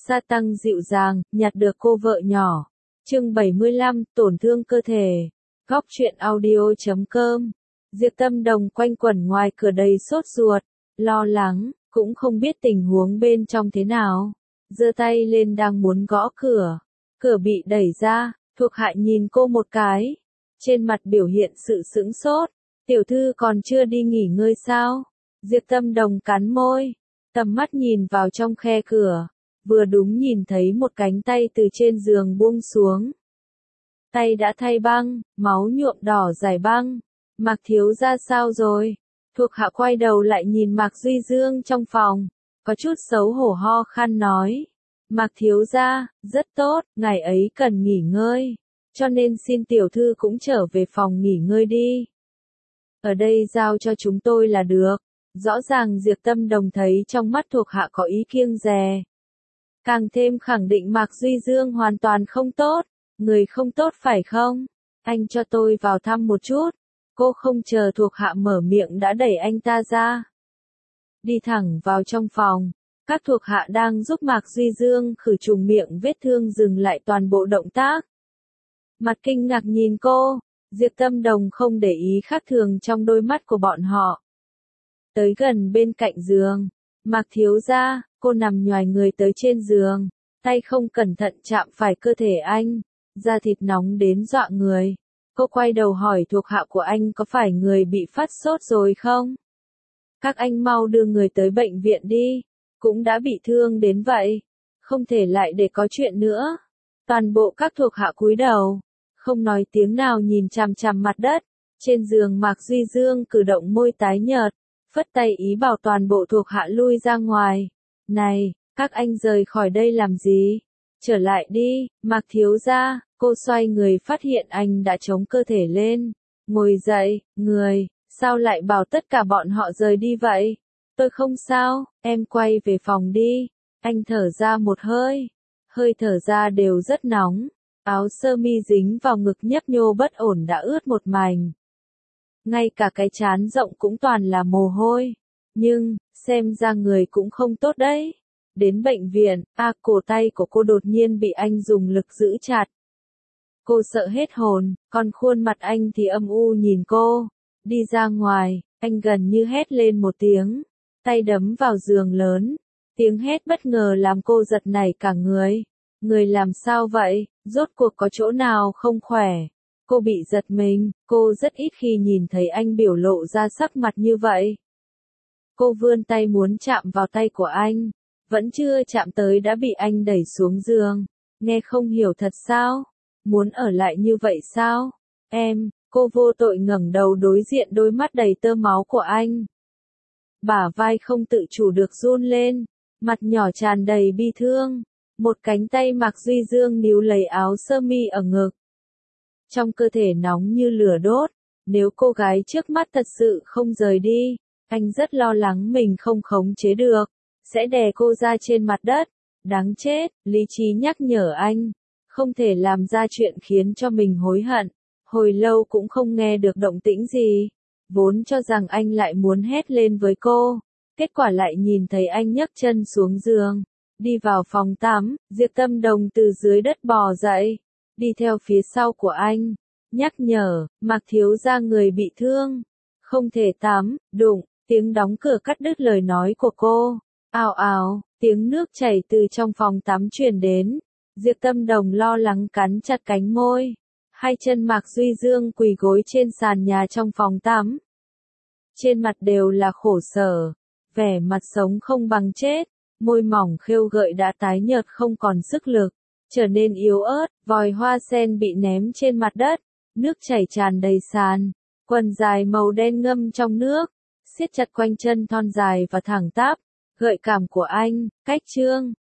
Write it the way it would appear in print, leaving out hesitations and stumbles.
Sa tăng dịu dàng, nhặt được cô vợ nhỏ. Chương 75, tổn thương cơ thể. Góc truyện audio.com. Diệp Tâm Đồng quanh quẩn ngoài cửa đầy sốt ruột, lo lắng, cũng không biết tình huống bên trong thế nào. Giơ tay lên đang muốn gõ cửa. Cửa bị đẩy ra, thuộc hạ nhìn cô một cái. Trên mặt biểu hiện sự sững sốt. Tiểu thư còn chưa đi nghỉ ngơi sao? Diệp Tâm Đồng cắn môi. Tầm mắt nhìn vào trong khe cửa. Vừa đúng nhìn thấy một cánh tay từ trên giường buông xuống. Tay đã thay băng, máu nhuộm đỏ dải băng. Mạc thiếu gia sao rồi? Thuộc hạ quay đầu lại nhìn Mạc Duy Dương trong phòng. Có chút xấu hổ ho khan nói. Mạc thiếu gia, rất tốt, ngày ấy cần nghỉ ngơi. Cho nên xin tiểu thư cũng trở về phòng nghỉ ngơi đi. Ở đây giao cho chúng tôi là được. Rõ ràng Diệp Tâm Đồng thấy trong mắt thuộc hạ có ý kiêng dè. Càng thêm khẳng định Mạc Duy Dương hoàn toàn không tốt. Người không tốt phải không? Anh cho tôi vào thăm một chút. Cô không chờ thuộc hạ mở miệng đã đẩy anh ta ra. Đi thẳng vào trong phòng. Các thuộc hạ đang giúp Mạc Duy Dương khử trùng miệng vết thương dừng lại toàn bộ động tác. Mặt kinh ngạc nhìn cô. Diệp Tâm Đồng không để ý khác thường trong đôi mắt của bọn họ. Tới gần bên cạnh giường. Mạc thiếu gia, cô nằm nhoài người tới trên giường. Tay không cẩn thận chạm phải cơ thể anh. Da thịt nóng đến dọa người. Cô quay đầu hỏi thuộc hạ của anh có phải người bị phát sốt rồi không? Các anh mau đưa người tới bệnh viện đi. Cũng đã bị thương đến vậy. Không thể lại để có chuyện nữa. Toàn bộ các thuộc hạ cúi đầu. Không nói tiếng nào nhìn chằm chằm mặt đất. Trên giường Mạc Duy Dương cử động môi tái nhợt. Phất tay ý bảo toàn bộ thuộc hạ lui ra ngoài. Này, các anh rời khỏi đây làm gì? Trở lại đi, Mạc thiếu gia. Cô xoay người phát hiện anh đã chống cơ thể lên. Ngồi dậy, người, sao lại bảo tất cả bọn họ rời đi vậy? Tôi không sao, em quay về phòng đi. Anh thở ra một hơi. Hơi thở ra đều rất nóng. Áo sơ mi dính vào ngực nhấp nhô bất ổn đã ướt một mảnh. Ngay cả cái trán rộng cũng toàn là mồ hôi. Nhưng, xem ra người cũng không tốt đấy. Đến bệnh viện, cổ tay của cô đột nhiên bị anh dùng lực giữ chặt. Cô sợ hết hồn, còn khuôn mặt anh thì âm u nhìn cô. Đi ra ngoài, anh gần như hét lên một tiếng. Tay đấm vào giường lớn. Tiếng hét bất ngờ làm cô giật nảy cả người. Người làm sao vậy? Rốt cuộc có chỗ nào không khỏe? Cô bị giật mình, cô rất ít khi nhìn thấy anh biểu lộ ra sắc mặt như vậy. Cô vươn tay muốn chạm vào tay của anh. Vẫn chưa chạm tới đã bị anh đẩy xuống giường. Nghe không hiểu thật sao? Muốn ở lại như vậy sao? Em, cô vô tội ngẩng đầu đối diện đôi mắt đầy tơ máu của anh. Bả vai không tự chủ được run lên. Mặt nhỏ tràn đầy bi thương. Một cánh tay Mạc Duy Dương níu lấy áo sơ mi ở ngực. Trong cơ thể nóng như lửa đốt. Nếu cô gái trước mắt thật sự không rời đi, anh rất lo lắng mình không khống chế được. Sẽ đè cô ra trên mặt đất. Đáng chết, lý trí nhắc nhở anh. Không thể làm ra chuyện khiến cho mình hối hận. Hồi lâu cũng không nghe được động tĩnh gì. Vốn cho rằng anh lại muốn hét lên với cô. Kết quả lại nhìn thấy anh nhấc chân xuống giường. Đi vào phòng tắm, Diệp Tâm Đồng từ dưới đất bò dậy. Đi theo phía sau của anh. Nhắc nhở, Mạc thiếu gia người bị thương. Không thể tắm, đụng, tiếng đóng cửa cắt đứt lời nói của cô. Ào ào, tiếng nước chảy từ trong phòng tắm truyền đến. Diệp Tâm Đồng lo lắng cắn chặt cánh môi. Hai chân Mạc Duy Dương quỳ gối trên sàn nhà trong phòng tắm. Trên mặt đều là khổ sở. Vẻ mặt sống không bằng chết. Môi mỏng khêu gợi đã tái nhợt không còn sức lực. Trở nên yếu ớt, vòi hoa sen bị ném trên mặt đất. Nước chảy tràn đầy sàn. Quần dài màu đen ngâm trong nước. Siết chặt quanh chân thon dài và thẳng tắp. Gợi cảm của anh, cách trương.